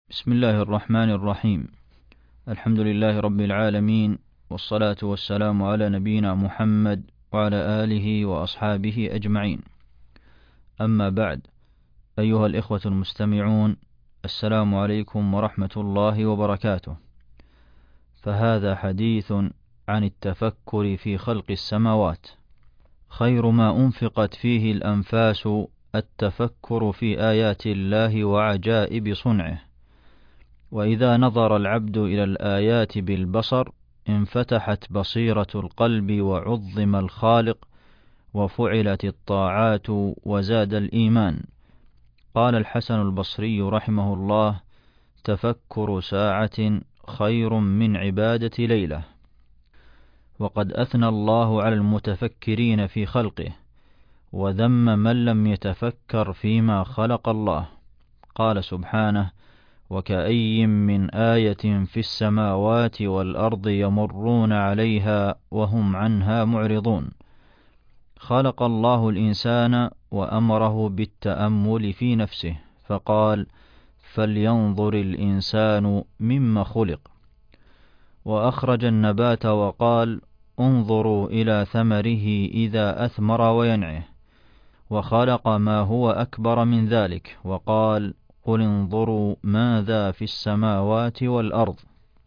بسم الله الرحمن الرحيم. الحمد لله رب العالمين، والصلاة والسلام على نبينا محمد وعلى آله وأصحابه أجمعين. أما بعد، أيها الإخوة المستمعون، السلام عليكم ورحمة الله وبركاته. فهذا حديث عن التفكر في خلق السماوات. خير ما أنفقت فيه الأنفاس التفكر في آيات الله وعجائب صنعه. وإذا نظر العبد إلى الآيات بالبصر انفتحت بصيرة القلب وعظم الخالق وفعلت الطاعات وزاد الإيمان. قال الحسن البصري رحمه الله: تفكر ساعة خير من عبادة ليلة. وقد أثنى الله على المتفكرين في خلقه، وذم من لم يتفكر فيما خلق الله. قال سبحانه: وكأي من آية في السماوات والأرض يمرون عليها وهم عنها معرضون. خلق الله الإنسان وأمره بالتأمل في نفسه، فقال: فلينظر الإنسان مما خلق. وأخرج النبات وقال: انظروا إلى ثمره إذا أثمر وينعه. وخلق ما هو أكبر من ذلك وقال: قل انظروا ماذا في السماوات والأرض.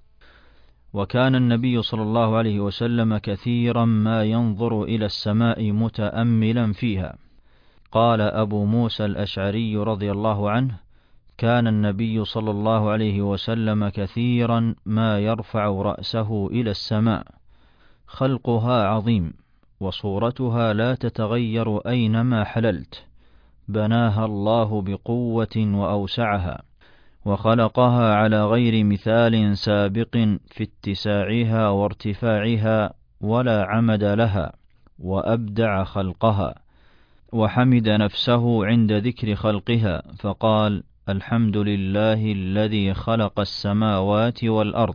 وكان النبي صلى الله عليه وسلم كثيرا ما ينظر إلى السماء متأملا فيها. قال أبو موسى الأشعري رضي الله عنه: كان النبي صلى الله عليه وسلم كثيرا ما يرفع رأسه إلى السماء. خلقها عظيم، وصورتها لا تتغير أينما حللت. بناها الله بقوة وأوسعها، وخلقها على غير مثال سابق في اتساعها وارتفاعها، ولا عمد لها، وأبدع خلقها. وحمد نفسه عند ذكر خلقها فقال: الحمد لله الذي خلق السماوات والأرض.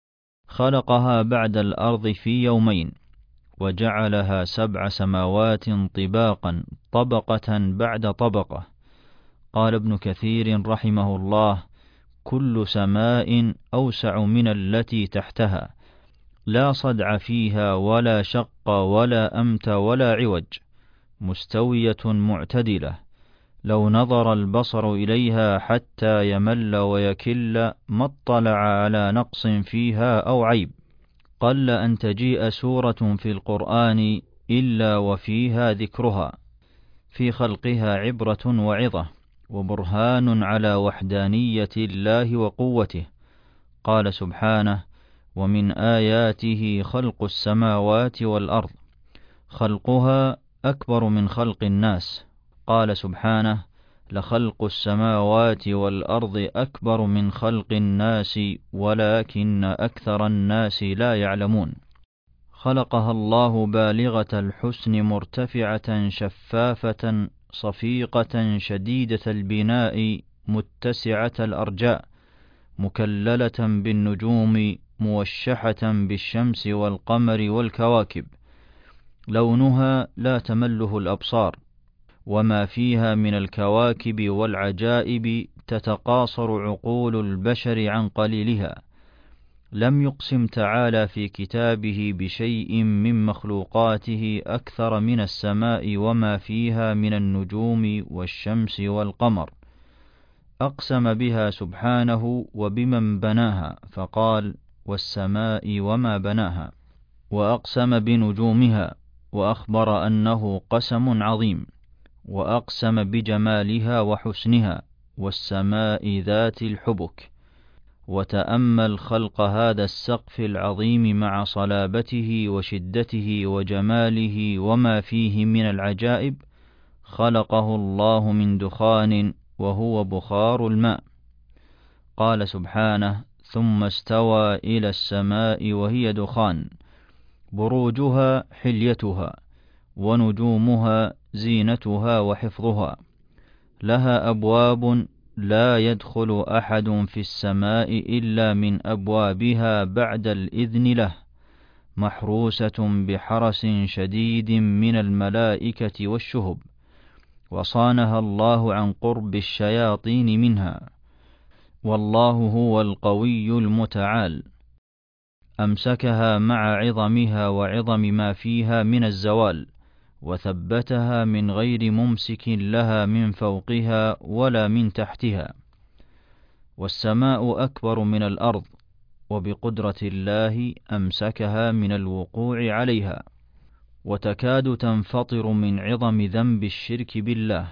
خلقها بعد الأرض في يومين، وجعلها 7 سماوات طباقا، طبقة بعد طبقة. قال ابن كثير رحمه الله: كل سماء أوسع من التي تحتها، لا صدع فيها ولا شق ولا أمت ولا عوج، مستوية معتدلة. لو نظر البصر إليها حتى يمل ويكل ما اطلع على نقص فيها أو عيب. قل أن تجيء سورة في القرآن إلا وفيها ذكرها، في خلقها عبرة وعظة وبرهان على وحدانية الله وقوته. قال سبحانه: ومن آياته خلق السماوات والأرض. خلقها أكبر من خلق الناس. قال سبحانه: لخلق السماوات والأرض أكبر من خلق الناس ولكن أكثر الناس لا يعلمون. خلقها الله بالغة الحسن مرتفعة شفافة صفيقة شديدة البناء متسعة الأرجاء مكللة بالنجوم موشحة بالشمس والقمر والكواكب. لونها لا تمله الأبصار، وما فيها من الكواكب والعجائب تتقاصر عقول البشر عن قليلها. لم يقسم تعالى في كتابه بشيء من مخلوقاته أكثر من السماء وما فيها من النجوم والشمس والقمر. أقسم بها سبحانه وبمن بناها فقال: والسماء وما بناها. وأقسم بنجومها وأخبر أنه قسم عظيم. وأقسم بجمالها وحسنها والسماء ذات الحبك. وتأمل خلق هذا السقف العظيم مع صلابته وشدته وجماله وما فيه من العجائب. خلقه الله من دخان وهو بخار الماء. قال سبحانه: ثم استوى إلى السماء وهي دخان، بروجها حليتها، ونجومها زينتها وحفظها. لها أبواب لا يدخل أحد في السماء إلا من أبوابها بعد الإذن له، محروسة بحرس شديد من الملائكة والشهب، وصانها الله عن قرب الشياطين منها. والله هو القوي المتعال، أمسكها مع عظمها وعظم ما فيها من الزوال، وثبتها من غير ممسك لها من فوقها ولا من تحتها. والسماء أكبر من الأرض، وبقدرة الله أمسكها من الوقوع عليها، وتكاد تنفطر من عظم ذنب الشرك بالله،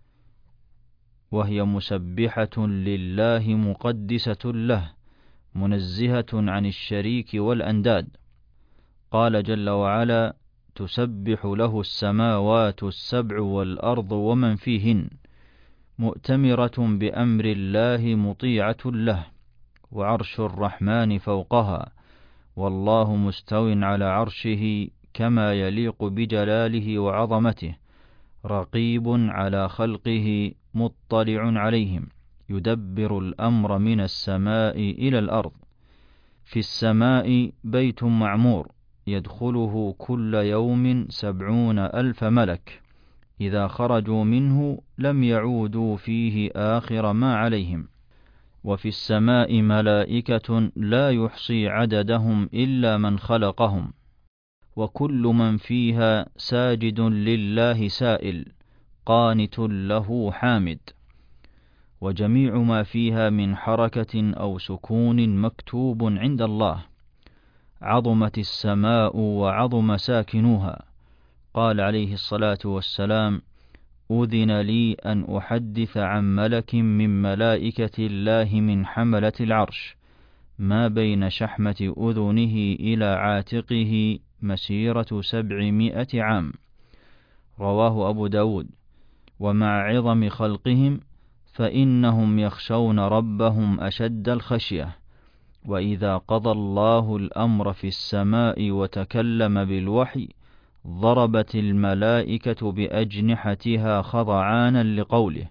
وهي مسبحة لله مقدسة له، منزهة عن الشريك والأنداد. قال جل وعلا: تسبح له السماوات السبع والأرض ومن فيهن، مؤتمرة بأمر الله مطيعة له، وعرش الرحمن فوقها، والله مستو على عرشه كما يليق بجلاله وعظمته، رقيب على خلقه مطلع عليهم، يدبر الأمر من السماء إلى الأرض. في السماء بيت معمور يدخله كل يوم 70,000 ملك، إذا خرجوا منه لم يعودوا فيه آخر ما عليهم. وفي السماء ملائكة لا يحصي عددهم إلا من خلقهم، وكل من فيها ساجد لله سائل، قانت له حامد. وجميع ما فيها من حركة أو سكون مكتوب عند الله. عظمت السماء وعظم ساكنوها. قال عليه الصلاة والسلام: أذن لي أن أحدث عن ملك من ملائكة الله من حملة العرش، ما بين شحمة أذنه إلى عاتقه مسيرة 700 عام. رواه أبو داود. ومع عظم خلقهم فإنهم يخشون ربهم أشد الخشية، وإذا قضى الله الأمر في السماء وتكلم بالوحي ضربت الملائكة بأجنحتها خضعانا لقوله،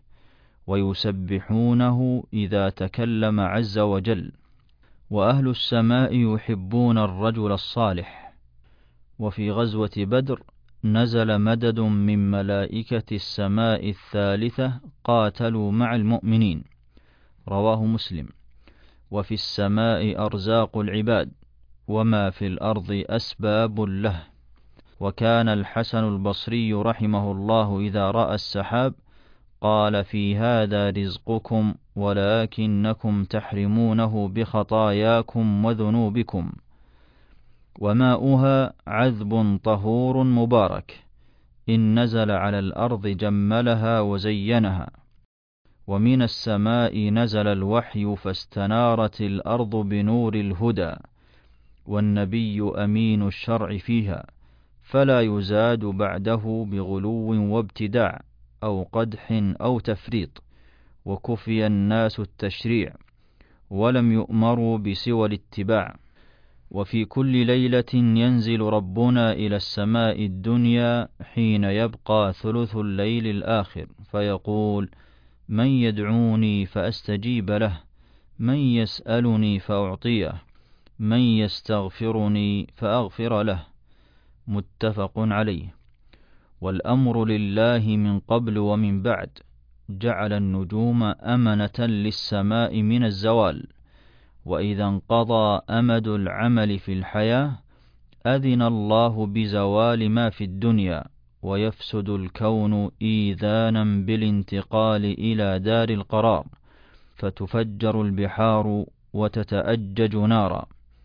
ويسبحونه إذا تكلم عز وجل. وأهل السماء يحبون الرجل الصالح. وفي غزوة بدر نزل مدد من ملائكة السماء الثالثة قاتلوا مع المؤمنين. رواه مسلم. وفي السماء أرزاق العباد، وما في الأرض أسباب له. وكان الحسن البصري رحمه الله إذا رأى السحاب قال: في هذا رزقكم، ولكنكم تحرمونه بخطاياكم وذنوبكم. وماؤها عذب طهور مبارك، إن نزل على الأرض جملها وزينها. ومن السماء نزل الوحي فاستنارت الأرض بنور الهدى، والنبي أمين الشرع فيها، فلا يزاد بعده بغلو وابتداع أو قدح أو تفريط، وكفي الناس التشريع، ولم يؤمروا بسوى الاتباع. وفي كل ليلة ينزل ربنا إلى السماء الدنيا حين يبقى ثلث الليل الآخر، فيقول: من يدعوني فأستجيب له، من يسألني فأعطيه، من يستغفرني فأغفر له. متفق عليه. والأمر لله من قبل ومن بعد، جعل النجوم أمنة للسماء من الزوال، وإذا انقضى أمد العمل في الحياة أذن الله بزوال ما في الدنيا، ويفسد الكون إيذانا بالانتقال إلى دار القرار، فتفجر البحار وتتأجج نارا،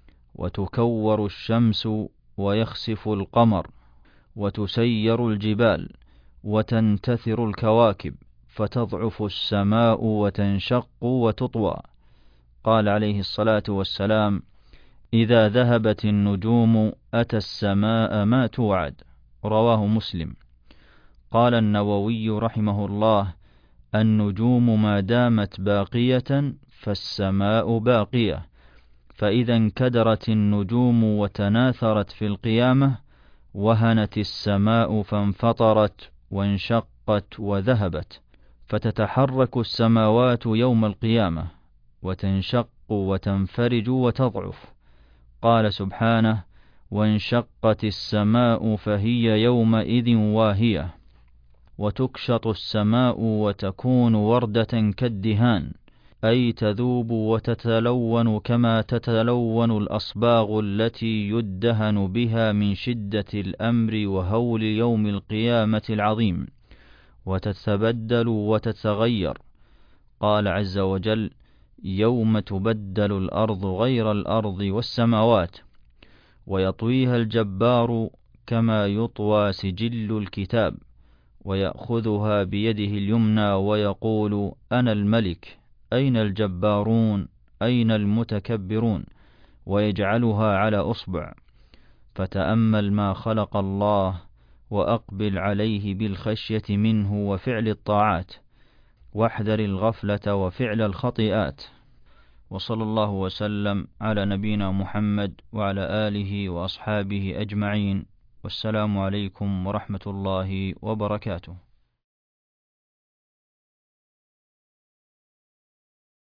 وتكور الشمس ويخسف القمر، وتسير الجبال، وتنتثر الكواكب، فتضعف السماء وتنشق وتطوى. قال عليه الصلاة والسلام: إذا ذهبت النجوم أتى السماء ما توعد. رواه مسلم. قال النووي رحمه الله: النجوم ما دامت باقية فالسماء باقية، فإذا انكدرت النجوم وتناثرت في القيامة وهنت السماء فانفطرت وانشقت وذهبت، فتتحرك السماوات يوم القيامة وتنشق وتنفرج وتضعف. قال سبحانه: وانشقت السماء فهي يومئذ واهية. وتكشط السماء وتكون وردة كالدهان، أي تذوب وتتلون كما تتلون الأصباغ التي يدهن بها من شدة الأمر وهول يوم القيامة العظيم، وتتبدل وتتغير. قال عز وجل: يوم تبدل الأرض غير الأرض والسماوات، ويطويها الجبار كما يطوى سجل الكتاب، ويأخذها بيده اليمنى ويقول: أنا الملك، أين الجبارون، أين المتكبرون، ويجعلها على أصبع. فتأمل ما خلق الله، وأقبل عليه بالخشية منه وفعل الطاعات، واحذر الغفلة وفعل الخطيئات. وصلى الله وسلم على نبينا محمد وعلى آله وأصحابه أجمعين، والسلام عليكم ورحمة الله وبركاته.